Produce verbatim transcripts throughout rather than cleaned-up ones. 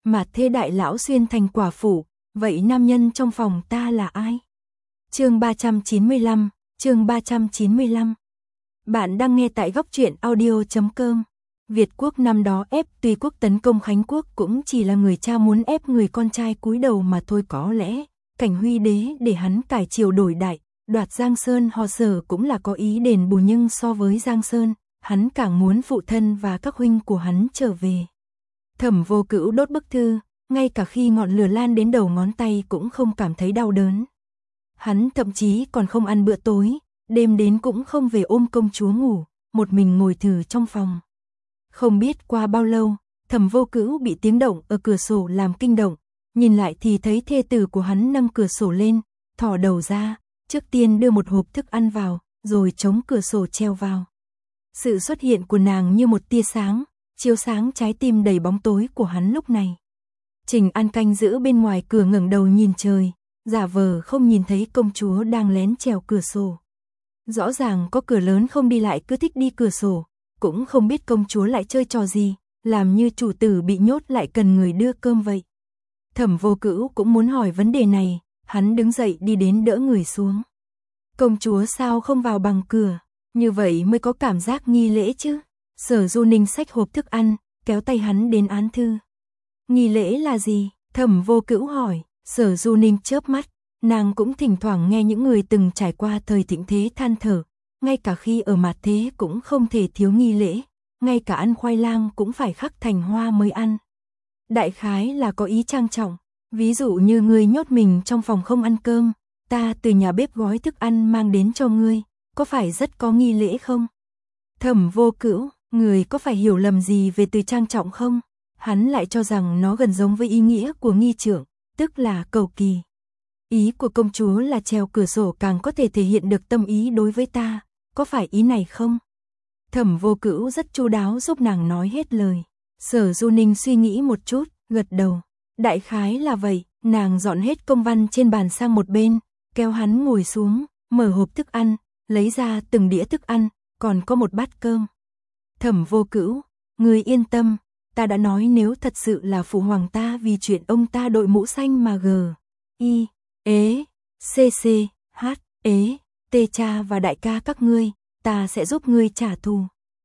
mà thê đại lão xuyên thành quả phụ, vậy nam nhân trong phòng ta là ai? Chương ba trăm chín mươi lăm, chương ba trăm chín mươi lăm. Bạn đang nghe tại góc truyện audio chấm com. Việt quốc năm đó ép Tuy quốc tấn công Khánh quốc cũng chỉ là người cha muốn ép người con trai cúi đầu mà thôi, có lẽ Cảnh Huy đế để hắn cải triều đổi đại, đoạt Giang Sơn họ Sở cũng là có ý đền bù, nhưng so với Giang Sơn, hắn càng muốn phụ thân và các huynh của hắn trở về. Thẩm Vô Cữu đốt bức thư, ngay cả khi ngọn lửa lan đến đầu ngón tay cũng không cảm thấy đau đớn. Hắn thậm chí còn không ăn bữa tối, đêm đến cũng không về ôm công chúa ngủ, một mình ngồi thử trong phòng. Không biết qua bao lâu, Thẩm Vô Cữu bị tiếng động ở cửa sổ làm kinh động, nhìn lại thì thấy thê tử của hắn nâng cửa sổ lên, thò đầu ra, trước tiên đưa một hộp thức ăn vào, rồi chống cửa sổ treo vào. Sự xuất hiện của nàng như một tia sáng, chiếu sáng trái tim đầy bóng tối của hắn lúc này. Trình An canh giữ bên ngoài cửa ngẩng đầu nhìn trời, giả vờ không nhìn thấy công chúa đang lén trèo cửa sổ. Rõ ràng có cửa lớn không đi lại cứ thích đi cửa sổ, cũng không biết công chúa lại chơi trò gì, làm như chủ tử bị nhốt lại cần người đưa cơm vậy. Thẩm Vô Cữu cũng muốn hỏi vấn đề này, hắn đứng dậy đi đến đỡ người xuống. Công chúa sao không vào bằng cửa, như vậy mới có cảm giác nghi lễ chứ. Sở Du Ninh xách hộp thức ăn, kéo tay hắn đến án thư. Nghi lễ là gì? Thẩm Vô Cữu hỏi. Sở Du Ninh chớp mắt, nàng cũng thỉnh thoảng nghe những người từng trải qua thời thịnh thế than thở, ngay cả khi ở mặt thế cũng không thể thiếu nghi lễ, ngay cả ăn khoai lang cũng phải khắc thành hoa mới ăn. Đại khái là có ý trang trọng, ví dụ như ngươi nhốt mình trong phòng không ăn cơm, ta từ nhà bếp gói thức ăn mang đến cho ngươi, có phải rất có nghi lễ không? Thẩm Vô Cữu, người có phải hiểu lầm gì về từ trang trọng không? Hắn lại cho rằng nó gần giống với ý nghĩa của nghi trượng, tức là cầu kỳ. Ý của công chúa là treo cửa sổ càng có thể thể hiện được tâm ý đối với ta, có phải ý này không? Thẩm Vô Cữu rất chu đáo giúp nàng nói hết lời. Sở Du Ninh suy nghĩ một chút, gật đầu. Đại khái là vậy, nàng dọn hết công văn trên bàn sang một bên, kéo hắn ngồi xuống, mở hộp thức ăn, lấy ra từng đĩa thức ăn, còn có một bát cơm. Thẩm Vô Cữu, người yên tâm, ta đã nói nếu thật sự là phụ hoàng ta vì chuyện ông ta đội mũ xanh mà g, i, ế, cc, h, ế, tê cha và đại ca các ngươi, ta sẽ giúp ngươi trả thù.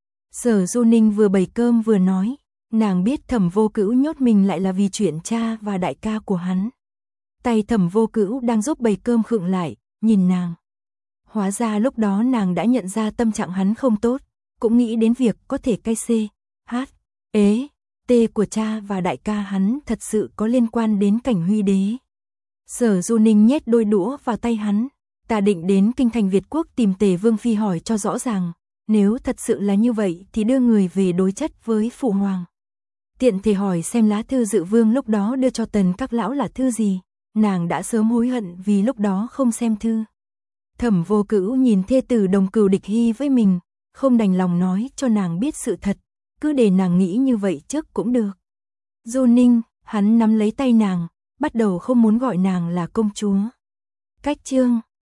Sở Du Ninh vừa bày cơm vừa nói, nàng biết Thẩm Vô Cữu nhốt mình lại là vì chuyện cha và đại ca của hắn. Tay Thẩm Vô Cữu đang giúp bày cơm khựng lại, nhìn nàng. Hóa ra lúc đó nàng đã nhận ra tâm trạng hắn không tốt, cũng nghĩ đến việc có thể cái c, h, ế, t của cha và đại ca hắn thật sự có liên quan đến Cảnh Huy đế. Sở Du Ninh nhét đôi đũa vào tay hắn, ta định đến kinh thành Việt quốc tìm Tề Vương phi hỏi cho rõ ràng, nếu thật sự là như vậy thì đưa người về đối chất với phụ hoàng. Tiện thể hỏi xem lá thư Dự Vương lúc đó đưa cho Tần các lão là thư gì, nàng đã sớm hối hận vì lúc đó không xem thư. Thẩm Vô Cữu nhìn thê tử đồng cừu địch hy với mình, không đành lòng nói cho nàng biết sự thật, cứ để nàng nghĩ như vậy trước cũng được. Du Ninh, hắn nắm lấy tay nàng, bắt đầu không muốn gọi nàng là công chúa. Cách chương